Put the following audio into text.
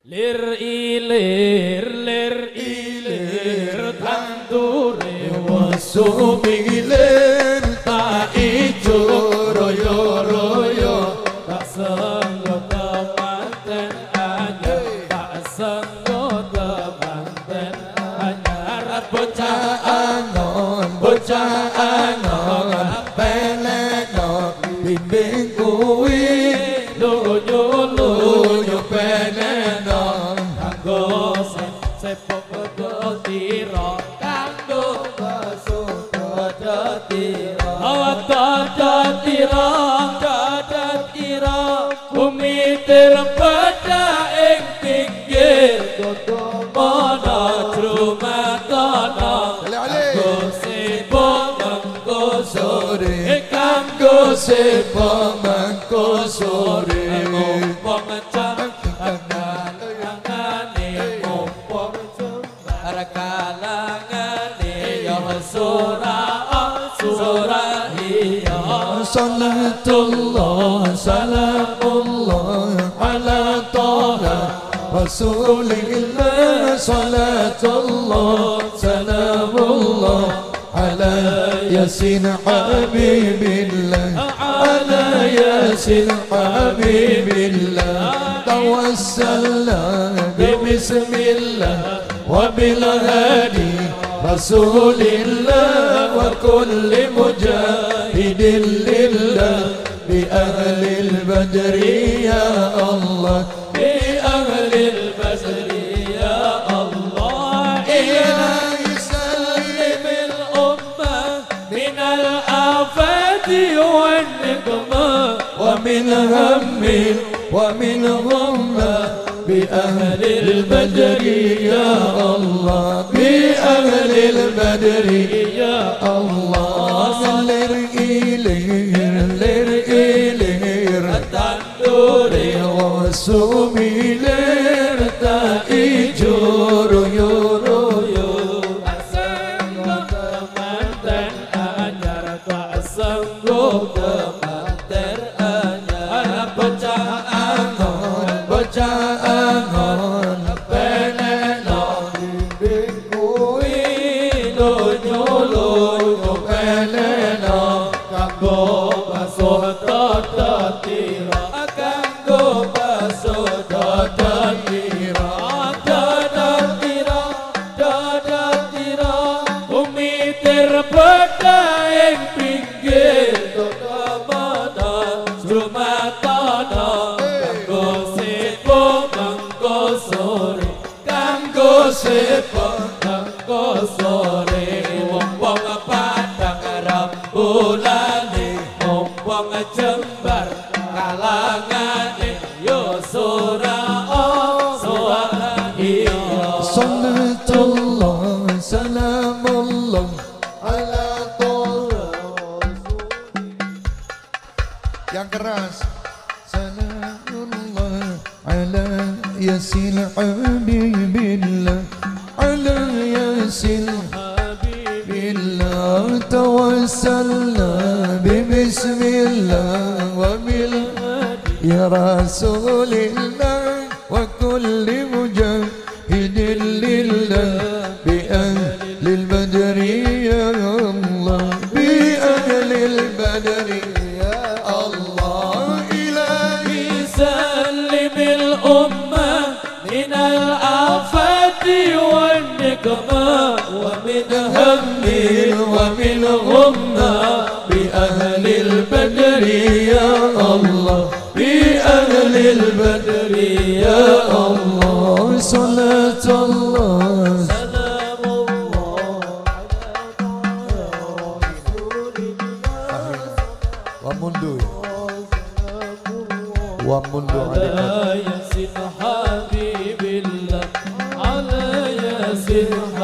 lir ilir tandure wasumilir tak ijo royo tak senggot temanten anyar tak senggot temanten anyar bocah anon peleno bimbing kuwi lunyo peleno kanggo sepok tira kanggo tira bumi terpeda ing pinggir mana trumatana kanggo sepok mengko sore ngompong angane ngompong kalangane ya surah iya salatullah salamullah ala taha rasulillah salatullah salamullah ala yasin habibillah ala yasin habibillah tawassalna bismillah wa bil hadi rasulillah wa kulli mujahidin lillah bi ahlil badri ya Allah bi ahlil badri ya Allah ilahi sallimil ummah minal afati wan nikmah wa min hammin wa min ghammah بأهل البدر يا الله بأهل البدر يا الله لر إلير تندوري وسومي لر تايجور يورو أسنغو تمانتن أنيار أسنغو تمانتن أنيار bocah angon peleno bimbing kuwi lunyo peleno kanggo basuh tata tira kanggo basuh tata tira bumi terpeda ing pinggir mana strumatana sepok kanggo sore wong padang rembulane wong jembar kalangane yo surah iya salatullah salamullah ala taha yang keras salamullah ala yasin habibillah ala yasin habibillah tawassalna bismillah wa bil ya rasulillah wa kulli mujahidin lillah bi ahlil badri ya Allah bi ahlil badri ya Allah ilahi sallimil ummah من الآفات والنقمة ومن هم ومن غمة بأهل البدر يا الله بأهل البدر يا الله صلاة الله سلام الله ومنذ على ياسين حبيب الله على ياسين